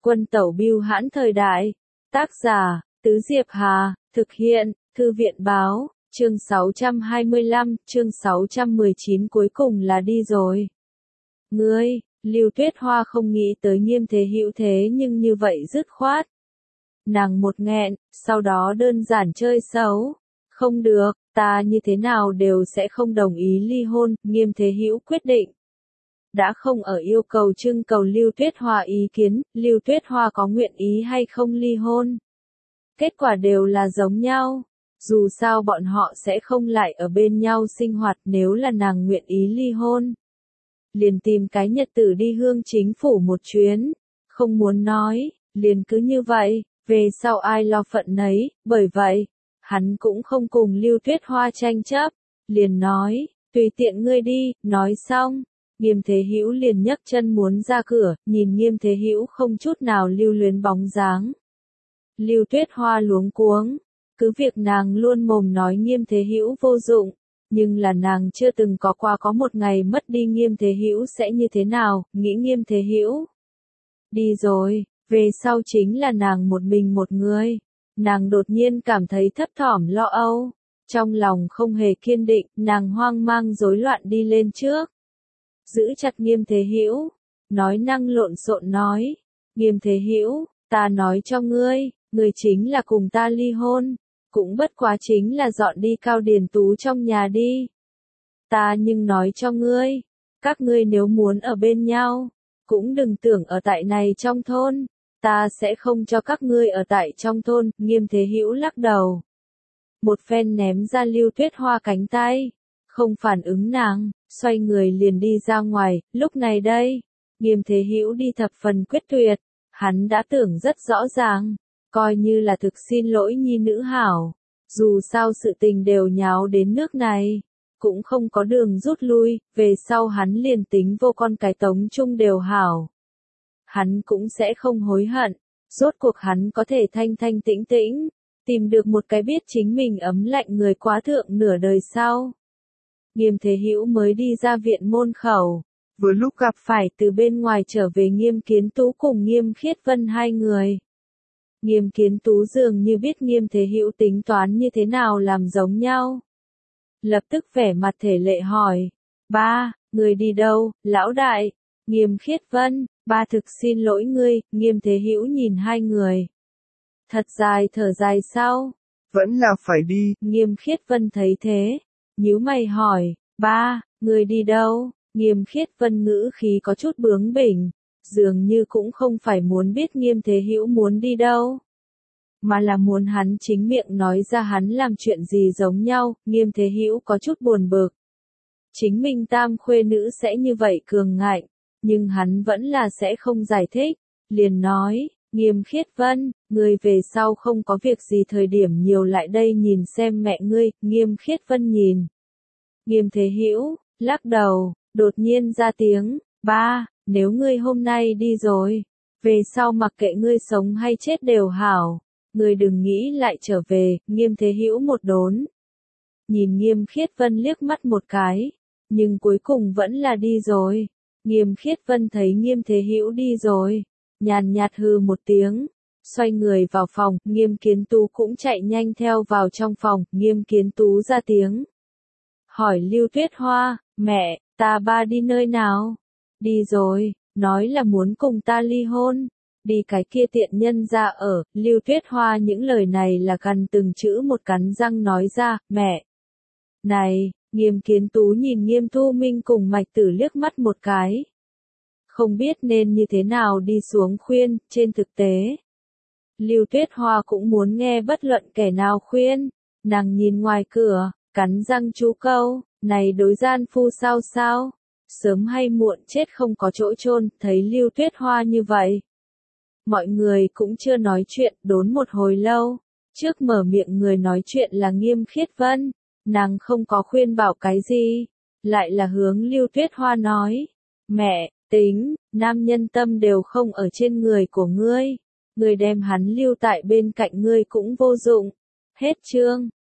Quân tẩu bưu hãn thời đại. Tác giả, Tứ Diệp Hà, thực hiện, Thư viện báo, chương 625, chương 619 cuối cùng là đi rồi. Ngươi, Lưu Tuyết Hoa không nghĩ tới Nghiêm Thế Hữu thế nhưng như vậy dứt khoát. Nàng một nghẹn, sau đó đơn giản chơi xấu. Không được, ta như thế nào đều sẽ không đồng ý ly hôn, Nghiêm Thế Hữu quyết định. Đã không ở yêu cầu trưng cầu Lưu Tuyết Hoa ý kiến, Lưu Tuyết Hoa có nguyện ý hay không ly hôn. Kết quả đều là giống nhau. Dù sao bọn họ sẽ không lại ở bên nhau sinh hoạt nếu là nàng nguyện ý ly hôn. Liền tìm cái nhật tử đi hương chính phủ một chuyến. Không muốn nói, liền cứ như vậy, về sau ai lo phận nấy, bởi vậy, hắn cũng không cùng Lưu Tuyết Hoa tranh chấp. Liền nói, tùy tiện ngươi đi, nói xong. Nghiêm Thế Hữu liền nhấc chân muốn ra cửa, nhìn Nghiêm Thế Hữu không chút nào lưu luyến bóng dáng. Lưu Tuyết Hoa luống cuống, cứ việc nàng luôn mồm nói Nghiêm Thế Hữu vô dụng, nhưng là nàng chưa từng có qua có một ngày mất đi Nghiêm Thế Hữu sẽ như thế nào, nghĩ Nghiêm Thế Hữu đi rồi, về sau chính là nàng một mình một người. Nàng đột nhiên cảm thấy thấp thỏm lo âu, trong lòng không hề kiên định, nàng hoang mang rối loạn đi lên trước. Giữ chặt Nghiêm Thế Hữu, nói năng lộn xộn nói, Nghiêm Thế Hữu, ta nói cho ngươi, ngươi chính là cùng ta ly hôn, cũng bất quá chính là dọn đi Cao Điền Tú trong nhà đi. Ta nhưng nói cho ngươi, các ngươi nếu muốn ở bên nhau, cũng đừng tưởng ở tại này trong thôn, ta sẽ không cho các ngươi ở tại trong thôn, Nghiêm Thế Hữu lắc đầu. Một phen ném ra Lưu Tuyết Hoa cánh tay, không phản ứng nàng, xoay người liền đi ra ngoài, lúc này đây, Nghiêm Thế Hữu đi thập phần quyết tuyệt, hắn đã tưởng rất rõ ràng, coi như là thực xin lỗi nhi nữ hảo, dù sao sự tình đều nháo đến nước này, cũng không có đường rút lui, về sau hắn liền tính vô con cái tống chung đều hảo. Hắn cũng sẽ không hối hận, rốt cuộc hắn có thể thanh thanh tĩnh tĩnh, tìm được một cái biết chính mình ấm lạnh người quá thượng nửa đời sau. Nghiêm Thế Hữu mới đi ra viện môn khẩu, vừa lúc gặp phải từ bên ngoài trở về Nghiêm Kiến Tú cùng Nghiêm Khiết Vân hai người. Nghiêm Kiến Tú dường như biết Nghiêm Thế Hữu tính toán như thế nào làm giống nhau. Lập tức vẻ mặt thể lệ hỏi, ba, người đi đâu, lão đại? Nghiêm Khiết Vân, ba thực xin lỗi ngươi, Nghiêm Thế Hữu nhìn hai người. Thật dài thở dài sau. Vẫn là phải đi. Nghiêm Khiết Vân thấy thế, nhíu mày hỏi, ba, người đi đâu? Nghiêm Khiết Vân ngữ khí có chút bướng bỉnh, dường như cũng không phải muốn biết Nghiêm Thế Hữu muốn đi đâu, mà là muốn hắn chính miệng nói ra hắn làm chuyện gì giống nhau. Nghiêm Thế Hữu có chút buồn bực. Chính mình tam khuê nữ sẽ như vậy cường ngạnh, nhưng hắn vẫn là sẽ không giải thích, liền nói, Nghiêm Khiết Vân, ngươi về sau không có việc gì thời điểm nhiều lại đây nhìn xem mẹ ngươi. Nghiêm Khiết Vân nhìn Nghiêm Thế Hữu, lắc đầu, đột nhiên ra tiếng, ba, nếu ngươi hôm nay đi rồi, về sau mặc kệ ngươi sống hay chết đều hảo, ngươi đừng nghĩ lại trở về. Nghiêm Thế Hữu một đốn, nhìn Nghiêm Khiết Vân liếc mắt một cái, nhưng cuối cùng vẫn là đi rồi. Nghiêm Khiết Vân thấy Nghiêm Thế Hữu đi rồi, nhàn nhạt hừ một tiếng, xoay người vào phòng. Nghiêm Kiến Tú cũng chạy nhanh theo vào trong phòng. Nghiêm Kiến Tú ra tiếng, hỏi Lưu Tuyết Hoa, mẹ, ta ba đi nơi nào? Đi rồi, nói là muốn cùng ta ly hôn, đi cái kia tiện nhân ra ở. Lưu Tuyết Hoa những lời này là gần từng chữ một cắn răng nói ra, mẹ. Này, Nghiêm Kiến Tú nhìn Nghiêm Thu Minh cùng Mạch Tử liếc mắt một cái, không biết nên như thế nào đi xuống khuyên. Trên thực tế, Lưu Tuyết Hoa cũng muốn nghe bất luận kẻ nào khuyên, nàng nhìn ngoài cửa, cắn răng chú câu, này đối gian phu sao sao, sớm hay muộn chết không có chỗ chôn. Thấy Lưu Tuyết Hoa như vậy, mọi người cũng chưa nói chuyện, đốn một hồi lâu, trước mở miệng người nói chuyện là Nghiêm Khiết Vân, nàng không có khuyên bảo cái gì, lại là hướng Lưu Tuyết Hoa nói, mẹ, tính, nam nhân tâm đều không ở trên người của ngươi, ngươi đem hắn lưu tại bên cạnh ngươi cũng vô dụng. Hết chương.